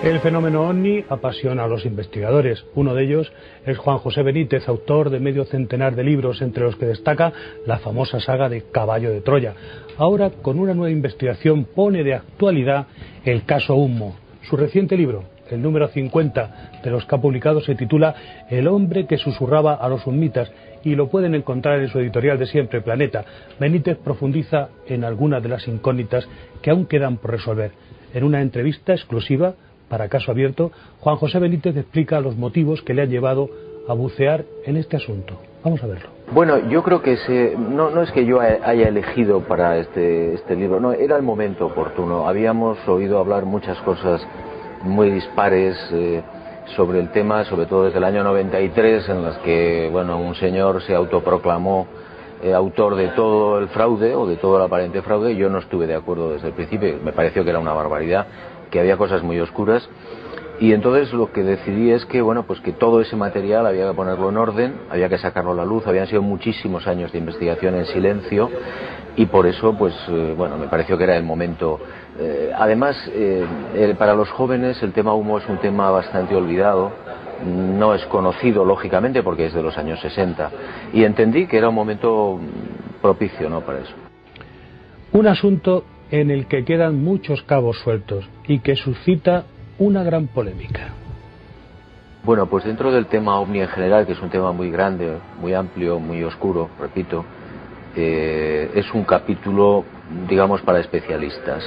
El fenómeno ovni apasiona a los investigadores. Uno de ellos es Juan José Benítez, autor de medio centenar de libros, entre los que destaca la famosa saga de Caballo de Troya. Ahora, con una nueva investigación, pone de actualidad el caso Humo. Su reciente libro, el número 50 de los que ha publicado, se titula El hombre que susurraba a los humitas, y lo pueden encontrar en su editorial de siempre, Planeta. Benítez profundiza en algunas de las incógnitas que aún quedan por resolver. En una entrevista exclusiva para Caso Abierto, Juan José Benítez explica los motivos que le han llevado a bucear en este asunto. Vamos a verlo. Bueno, yo creo que no es que yo haya elegido para este libro, no, era el momento oportuno. Habíamos oído hablar muchas cosas muy dispares sobre el tema, sobre todo desde el año 93, en las que, bueno, un señor se autoproclamó autor de todo el fraude o de todo el aparente fraude. Yo no estuve de acuerdo desde el principio, me pareció que era una barbaridad, que había cosas muy oscuras, y entonces lo que decidí es que, bueno, pues que todo ese material había que ponerlo en orden, había que sacarlo a la luz. Habían sido muchísimos años de investigación en silencio, y por eso, pues, bueno, me pareció que era el momento. Además, para los jóvenes el tema Humo es un tema bastante olvidado, no es conocido, lógicamente, porque es de los años 60, y entendí que era un momento propicio, ¿no?, para eso. Un asunto en el que quedan muchos cabos sueltos y que suscita una gran polémica. Bueno, pues dentro del tema OVNI en general, que es un tema muy grande, muy amplio, muy oscuro, repito, es un capítulo, digamos, para especialistas.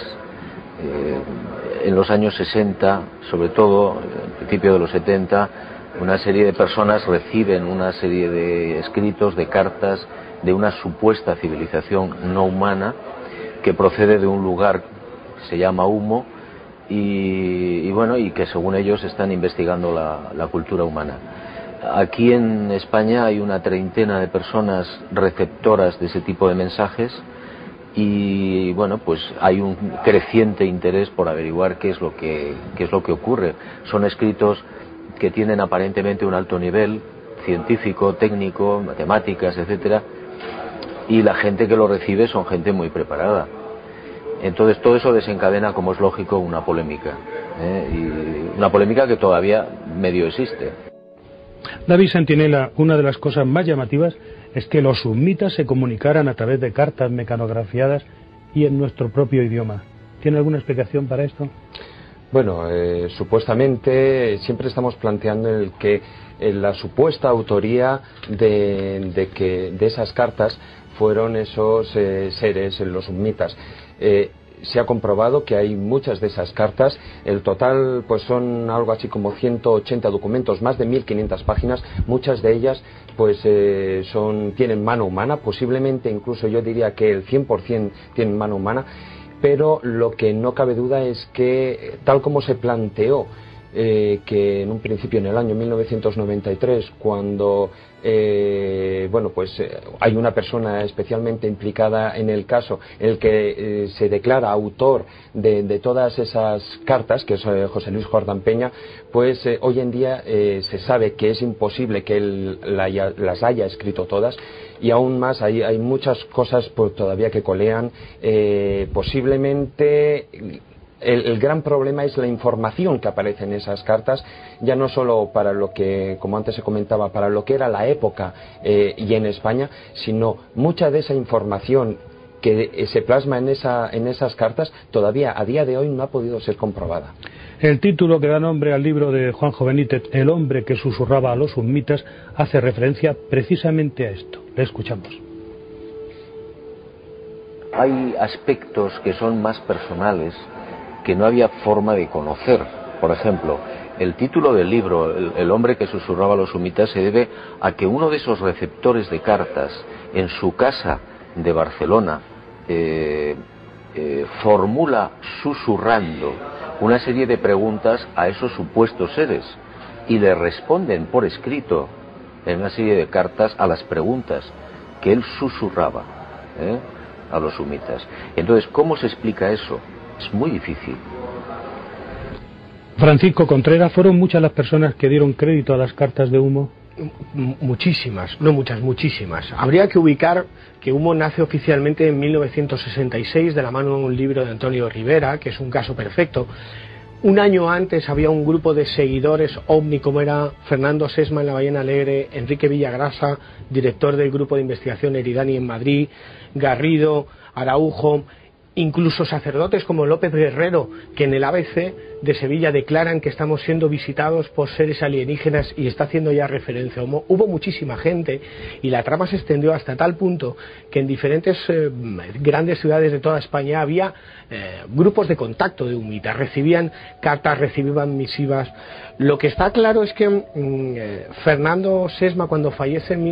En los años 60, sobre todo, al principio de los 70, una serie de personas reciben una serie de escritos, de cartas, de una supuesta civilización no humana que procede de un lugar que se llama Humo, y bueno, y que según ellos están investigando la cultura humana. Aquí en España hay una treintena de personas receptoras de ese tipo de mensajes, y bueno, pues hay un creciente interés por averiguar qué es lo que ocurre. Son escritos que tienen aparentemente un alto nivel científico, técnico, matemáticas, etcétera, y la gente que lo recibe son gente muy preparada. Entonces todo eso desencadena, como es lógico, una polémica, y una polémica que todavía medio existe. David Sentinela, una de las cosas más llamativas es que los humitas se comunicaran a través de cartas mecanografiadas y en nuestro propio idioma. ¿Tiene alguna explicación para esto? Bueno, supuestamente siempre estamos planteando la supuesta autoría de esas cartas fueron esos seres, los humitas. Se ha comprobado que hay muchas de esas cartas. El total pues son algo así como 180 documentos, más de 1500 páginas. Muchas de ellas pues tienen mano humana, posiblemente incluso yo diría que el 100% tienen mano humana, pero lo que no cabe duda es que, tal como se planteó, que en un principio, en el año 1993, cuando hay una persona especialmente implicada en el caso, en el que se declara autor de todas esas cartas, que es José Luis Jordán Peña, pues hoy en día se sabe que es imposible que él las haya escrito todas, y aún más hay muchas cosas pues todavía que colean. Posiblemente el gran problema es la información que aparece en esas cartas, ya no solo para lo que, como antes se comentaba, para lo que era la época y en España, sino mucha de esa información que se plasma en esas cartas todavía a día de hoy no ha podido ser comprobada. El título que da nombre al libro de Juanjo Benítez, El hombre que susurraba a los humitas, hace referencia precisamente a esto. Le escuchamos. Hay aspectos que son más personales, que no había forma de conocer. Por ejemplo, el título del libro, El hombre que susurraba a los humitas, se debe a que uno de esos receptores de cartas, en su casa de Barcelona, formula susurrando una serie de preguntas a esos supuestos seres, y le responden por escrito en una serie de cartas a las preguntas que él susurraba a los humitas. Entonces, ¿cómo se explica eso? Es muy difícil. Francisco Contreras, ¿fueron muchas las personas que dieron crédito a las cartas de Humo? Muchísimas, no muchas, muchísimas. Habría que ubicar que Humo nace oficialmente en 1966 de la mano de un libro de Antonio Rivera, que es un caso perfecto, Un año antes había un grupo de seguidores OVNI, como era Fernando Sesma en La Ballena Alegre, Enrique Villagrasa, director del grupo de investigación Eridani en Madrid, Garrido, Araujo, incluso sacerdotes como López Guerrero, que en el ABC de Sevilla declaran que estamos siendo visitados por seres alienígenas y está haciendo ya referencia. Hubo muchísima gente y la trama se extendió hasta tal punto que en diferentes grandes ciudades de toda España había grupos de contacto de humitas, recibían cartas, recibían misivas. Lo que está claro es que Fernando Sesma, cuando fallece en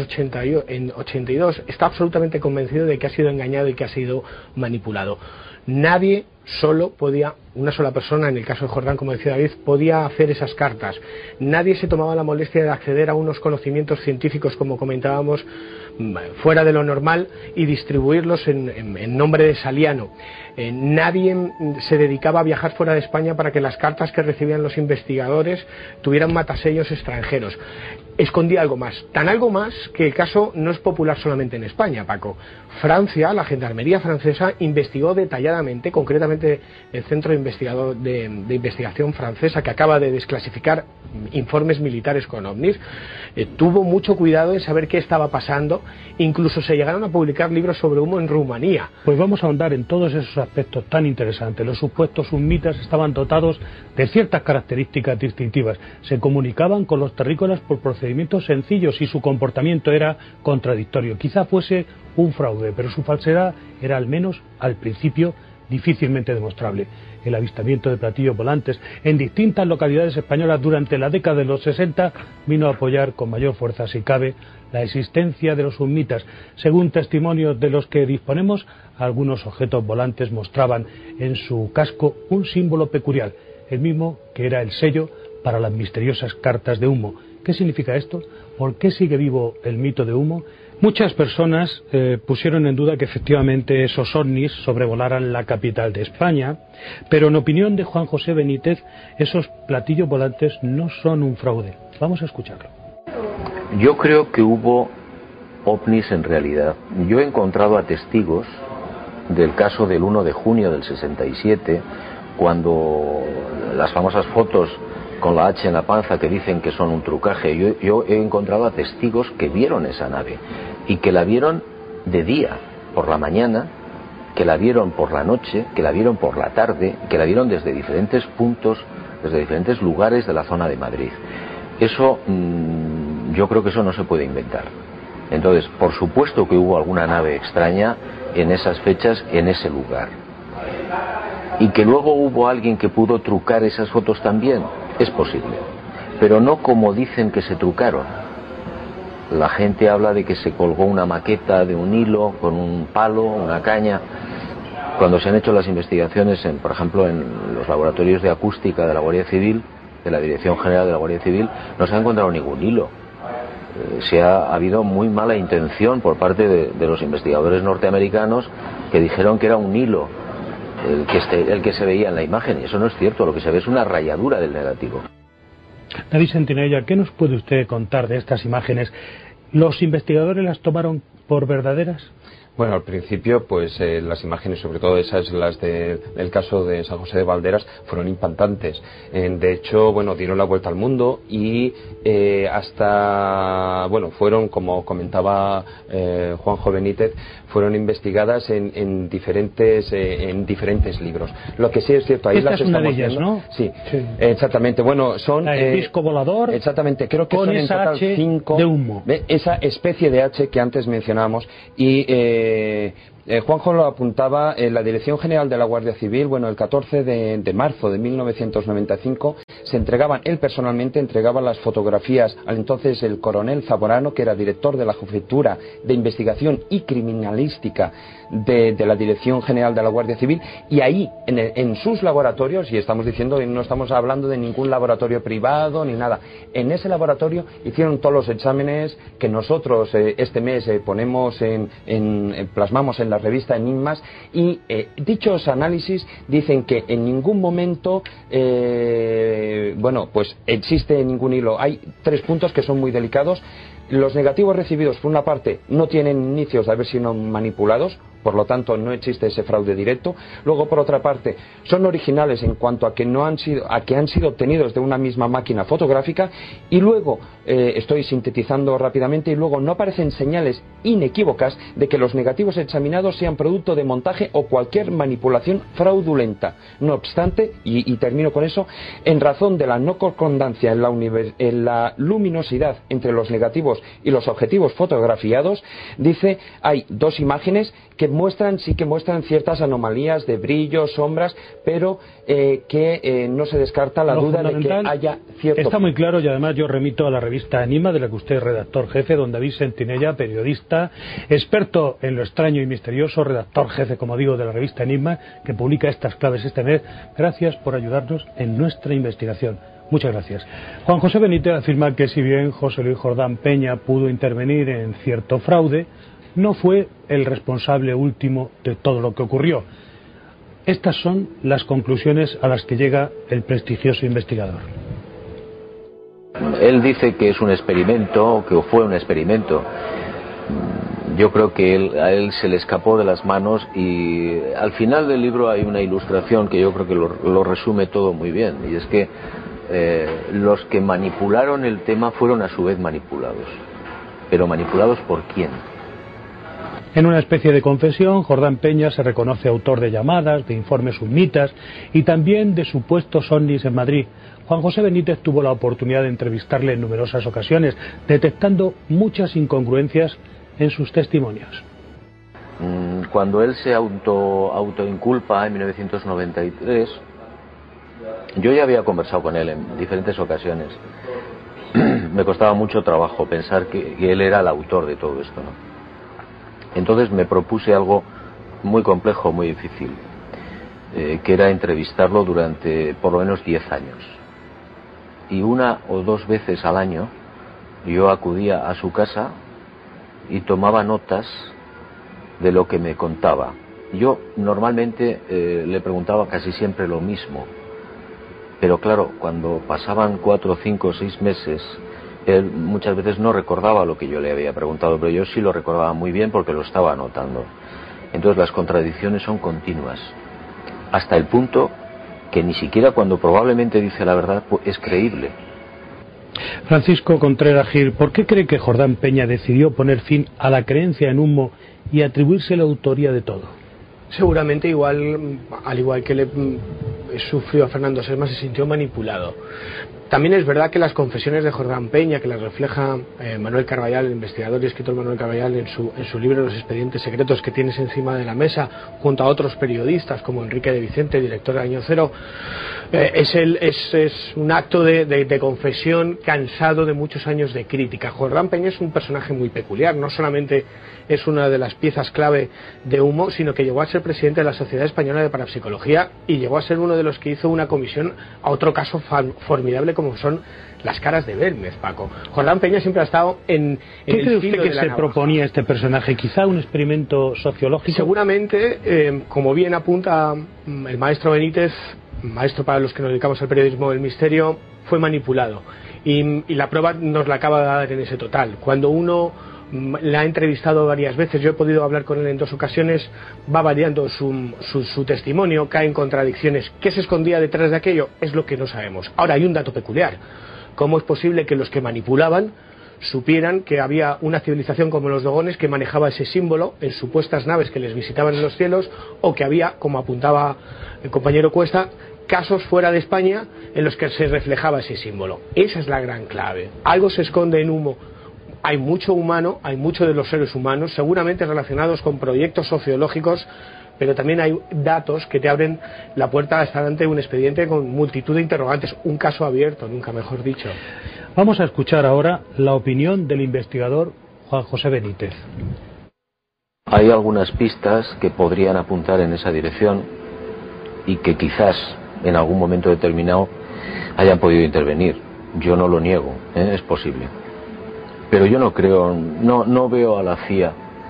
1982, está absolutamente convencido de que ha sido engañado y que ha sido manipulado. Nadie solo podía, una sola persona, en el caso de Jordán, como decía David, podía hacer esas cartas. Nadie se tomaba la molestia de acceder a unos conocimientos científicos, como comentábamos, fuera de lo normal y distribuirlos en nombre de Saliano. Nadie se dedicaba a viajar fuera de España para que las cartas que recibían los investigadores tuvieran matasellos extranjeros. Escondía algo más, tan algo más que el caso no es popular solamente en España, Paco. Francia, la gendarmería francesa, investigó detalladamente, concretamente el Centro de Investigación francesa, que acaba de desclasificar informes militares con ovnis, tuvo mucho cuidado en saber qué estaba pasando. Incluso se llegaron a publicar libros sobre humo en Rumanía. Pues vamos a ahondar en todos esos aspectos tan interesantes. Los supuestos humitas estaban dotados de ciertas características distintivas. Se comunicaban con los terrícolas por procedimientos sencillos y su comportamiento era contradictorio. Quizá fuese un fraude, pero su falsedad era, al menos al principio, difícilmente demostrable. El avistamiento de platillos volantes en distintas localidades españolas durante la década de los 60 vino a apoyar con mayor fuerza, si cabe, la existencia de los humitas. Según testimonios de los que disponemos, algunos objetos volantes mostraban en su casco un símbolo peculiar, el mismo que era el sello para las misteriosas cartas de humo. ¿Qué significa esto? ¿Por qué sigue vivo el mito de humo? Muchas personas pusieron en duda que efectivamente esos ovnis sobrevolaran la capital de España, pero en opinión de Juan José Benítez, esos platillos volantes no son un fraude. Vamos a escucharlo. Yo creo que hubo ovnis en realidad. Yo he encontrado a testigos del caso del 1 de junio del 67, cuando las famosas fotos con la H en la panza que dicen que son un trucaje. Yo he encontrado a testigos que vieron esa nave y que la vieron de día, por la mañana, que la vieron por la noche, que la vieron por la tarde, que la vieron desde diferentes puntos, desde diferentes lugares de la zona de Madrid. Eso, yo creo que eso no se puede inventar. Entonces, por supuesto que hubo alguna nave extraña en esas fechas, en ese lugar. Y que luego hubo alguien que pudo trucar esas fotos también, es posible, pero no como dicen que se trucaron. La gente habla de que se colgó una maqueta de un hilo con un palo, una caña. Cuando se han hecho las investigaciones, por ejemplo, en los laboratorios de acústica de la Guardia Civil, de la Dirección General de la Guardia Civil, no se ha encontrado ningún hilo. Ha habido muy mala intención por parte de los investigadores norteamericanos, que dijeron que era un hilo el que se veía en la imagen, y eso no es cierto. Lo que se ve es una rayadura del negativo. David Sentinella, ¿qué nos puede usted contar de estas imágenes? ¿Los investigadores las tomaron por verdaderas? Bueno, al principio, pues las imágenes, sobre todo esas, las del caso de San José de Valderas, fueron impactantes. De hecho, bueno, dieron la vuelta al mundo y fueron, como comentaba Juanjo Benítez, fueron investigadas en diferentes libros. Lo que sí es cierto, ahí las estamos viendo. ¿No? Sí, exactamente. Bueno, son el disco volador. Exactamente, creo que son en total 5 de humo. Esa especie de H que antes mencionamos, y Juanjo lo apuntaba, en la Dirección General de la Guardia Civil, bueno, el 14 de marzo de 1995 se entregaban, él personalmente entregaba las fotografías al entonces el coronel Zamorano, que era director de la Jefatura de Investigación y Criminalística de la Dirección General de la Guardia Civil, y ahí, en sus laboratorios, y estamos diciendo, no estamos hablando de ningún laboratorio privado ni nada, en ese laboratorio hicieron todos los exámenes que nosotros este mes ponemos plasmamos en la revista Enigmas, y dichos análisis dicen que en ningún momento pues existe ningún hilo. Hay 3 puntos que son muy delicados. Los negativos recibidos, por una parte, no tienen indicios de haber sido manipulados, por lo tanto no existe ese fraude directo. Luego, por otra parte, son originales en cuanto a que han sido obtenidos de una misma máquina fotográfica, y luego, estoy sintetizando rápidamente, y luego no aparecen señales inequívocas de que los negativos examinados sean producto de montaje o cualquier manipulación fraudulenta. No obstante, y termino con eso, en razón de la no concordancia en la luminosidad entre los negativos y los objetivos fotografiados, dice, hay dos imágenes que muestran ciertas anomalías de brillo, sombras, pero que no se descarta la duda de que haya cierto... Está muy claro, y además yo remito a la revista Enigma, de la que usted es redactor jefe, don David Sentinella, periodista, experto en lo extraño y misterioso, redactor jefe, como digo, de la revista Enigma, que publica estas claves este mes. Gracias por ayudarnos en nuestra investigación. Muchas gracias. Juan José Benítez afirma que si bien José Luis Jordán Peña pudo intervenir en cierto fraude, no fue el responsable último de todo lo que ocurrió. Estas son las conclusiones a las que llega el prestigioso investigador. Él dice que es un experimento, que fue un experimento. Yo creo que a él se le escapó de las manos, y al final del libro hay una ilustración que yo creo que lo resume todo muy bien, y es que los que manipularon el tema fueron a su vez manipulados. ¿Pero manipulados por quién? En una especie de confesión, Jordán Peña se reconoce autor de llamadas, de informes summitas y también de supuestos ovnis en Madrid. Juan José Benítez tuvo la oportunidad de entrevistarle en numerosas ocasiones, detectando muchas incongruencias en sus testimonios. Cuando él se autoinculpa en 1993, yo ya había conversado con él en diferentes ocasiones. Me costaba mucho trabajo pensar que él era el autor de todo esto, ¿no? Entonces me propuse algo muy complejo, muy difícil, que era entrevistarlo durante por lo menos 10 años. Y una o dos veces al año yo acudía a su casa y tomaba notas de lo que me contaba. Yo normalmente le preguntaba casi siempre lo mismo, pero claro, cuando pasaban 4, 5, 6 meses, él muchas veces no recordaba lo que yo le había preguntado, pero yo sí lo recordaba muy bien porque lo estaba anotando. Entonces las contradicciones son continuas, hasta el punto que ni siquiera cuando probablemente dice la verdad es creíble. Francisco Contreras Gil, ¿por qué cree que Jordán Peña decidió poner fin a la creencia en humo y atribuirse la autoría de todo? Seguramente al igual que le sufrió a Fernando Sesma, se sintió manipulado. También es verdad que las confesiones de Jordán Peña, que las refleja Manuel Carballal, el investigador y escritor Manuel Carballal, en su libro Los expedientes secretos que tienes encima de la mesa, junto a otros periodistas como Enrique de Vicente, director de Año Cero, es un acto de confesión cansado de muchos años de crítica. Jordán Peña es un personaje muy peculiar, no solamente es una de las piezas clave de Humo, sino que llegó a ser presidente de la Sociedad Española de Parapsicología y llegó a ser uno de los que hizo una comisión a otro caso formidable como son las caras de Belmez, Paco. Jordán Peña siempre ha estado en ¿Qué cree usted que se proponía este personaje? ¿Quizá un experimento sociológico? Seguramente, como bien apunta el maestro Benítez, maestro para los que nos dedicamos al periodismo del misterio, fue manipulado. Y la prueba nos la acaba de dar en ese total. Cuando uno la ha entrevistado varias veces, yo he podido hablar con él en 2 ocasiones, va variando su testimonio, cae en contradicciones. ¿Qué se escondía detrás de aquello? Es lo que no sabemos. Ahora hay un dato peculiar. ¿Cómo es posible que los que manipulaban supieran que había una civilización como los dogones que manejaba ese símbolo en supuestas naves que les visitaban en los cielos, o que había, como apuntaba el compañero Cuesta, casos fuera de España en los que se reflejaba ese símbolo? Esa es la gran clave. Algo se esconde en Humo. Hay mucho humano, hay mucho de los seres humanos, seguramente relacionados con proyectos sociológicos, pero también hay datos que te abren la puerta a estar ante un expediente con multitud de interrogantes, un caso abierto, nunca mejor dicho. Vamos a escuchar ahora la opinión del investigador Juan José Benítez. Hay algunas pistas que podrían apuntar en esa dirección y que quizás en algún momento determinado hayan podido intervenir. Yo no lo niego, es posible. Pero yo no creo, no veo a la CIA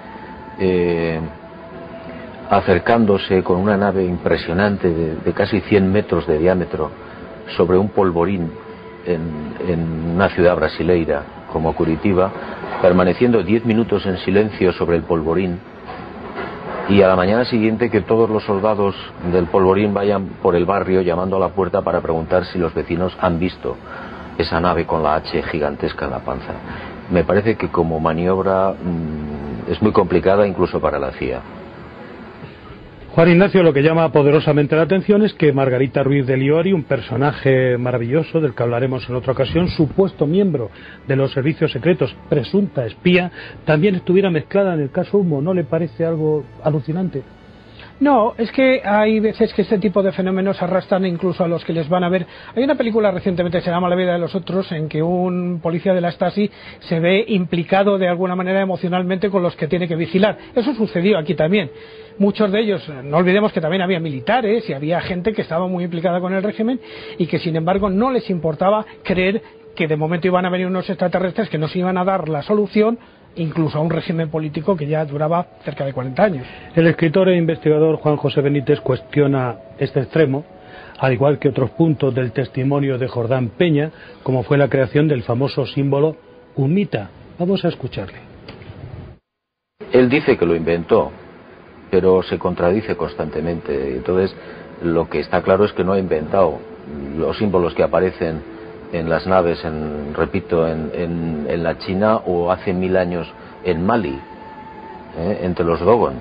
acercándose con una nave impresionante de casi 100 metros de diámetro sobre un polvorín en una ciudad brasileira como Curitiba, permaneciendo 10 minutos en silencio sobre el polvorín y a la mañana siguiente que todos los soldados del polvorín vayan por el barrio llamando a la puerta para preguntar si los vecinos han visto esa nave con la H gigantesca en la panza. Me parece que como maniobra es muy complicada incluso para la CIA. Juan Ignacio, lo que llama poderosamente la atención es que Margarita Ruiz de Liori, un personaje maravilloso del que hablaremos en otra ocasión, supuesto miembro de los servicios secretos, presunta espía, también estuviera mezclada en el caso Humo. ¿No le parece algo alucinante? No, es que hay veces que este tipo de fenómenos arrastran incluso a los que les van a ver. Hay una película recientemente que se llama La vida de los otros, en que un policía de la Stasi se ve implicado de alguna manera emocionalmente con los que tiene que vigilar. Eso sucedió aquí también. Muchos de ellos, no olvidemos que también había militares y había gente que estaba muy implicada con el régimen y que sin embargo no les importaba creer que de momento iban a venir unos extraterrestres que nos iban a dar la solución incluso a un régimen político que ya duraba cerca de 40 años. El escritor e investigador Juan José Benítez cuestiona este extremo, al igual que otros puntos del testimonio de Jordán Peña, como fue la creación del famoso símbolo humita. Vamos a escucharle. Él dice que lo inventó, pero se contradice constantemente. Entonces, lo que está claro es que no ha inventado los símbolos que aparecen en las naves, repito, en la China o hace 1000 años en Mali, entre los Dogon.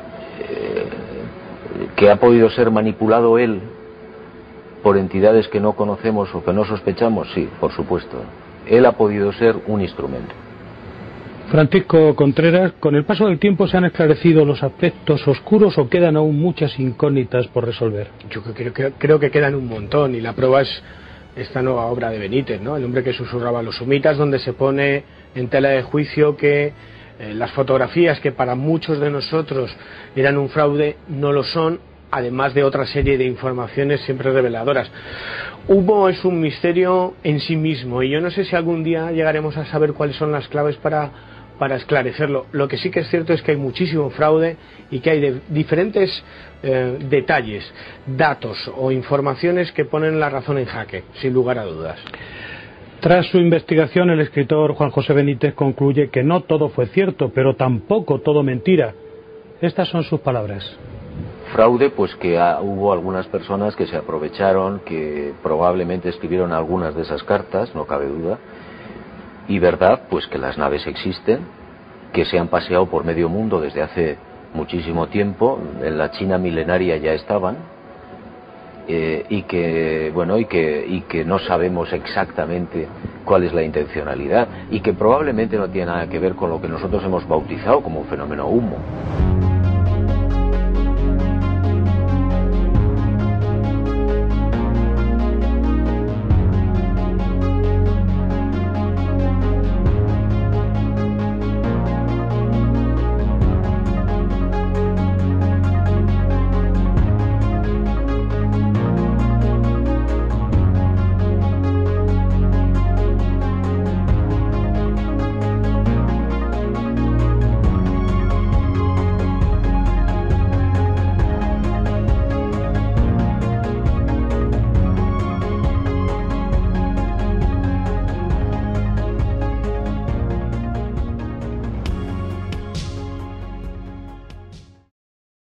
Que ha podido ser manipulado él por entidades que no conocemos o que no sospechamos, sí, por supuesto. Él ha podido ser un instrumento. Francisco Contreras, ¿con el paso del tiempo se han esclarecido los aspectos oscuros o quedan aún muchas incógnitas por resolver? Yo creo que quedan un montón, y la prueba es esta nueva obra de Benítez, ¿no? El hombre que susurraba los humitas, donde se pone en tela de juicio que las fotografías que para muchos de nosotros eran un fraude no lo son, además de otra serie de informaciones siempre reveladoras. Humo es un misterio en sí mismo y yo no sé si algún día llegaremos a saber cuáles son las claves para esclarecerlo. Lo que sí que es cierto es que hay muchísimo fraude y que hay diferentes detalles, datos o informaciones que ponen la razón en jaque, sin lugar a dudas. Tras su investigación, el escritor Juan José Benítez concluye que no todo fue cierto, pero tampoco todo mentira. Estas son sus palabras. Fraude, pues que hubo algunas personas que se aprovecharon, que probablemente escribieron algunas de esas cartas, no cabe duda. Y verdad, pues que las naves existen, que se han paseado por medio mundo desde hace muchísimo tiempo, en la China milenaria ya estaban, y que no sabemos exactamente cuál es la intencionalidad, y que probablemente no tiene nada que ver con lo que nosotros hemos bautizado como fenómeno Humo.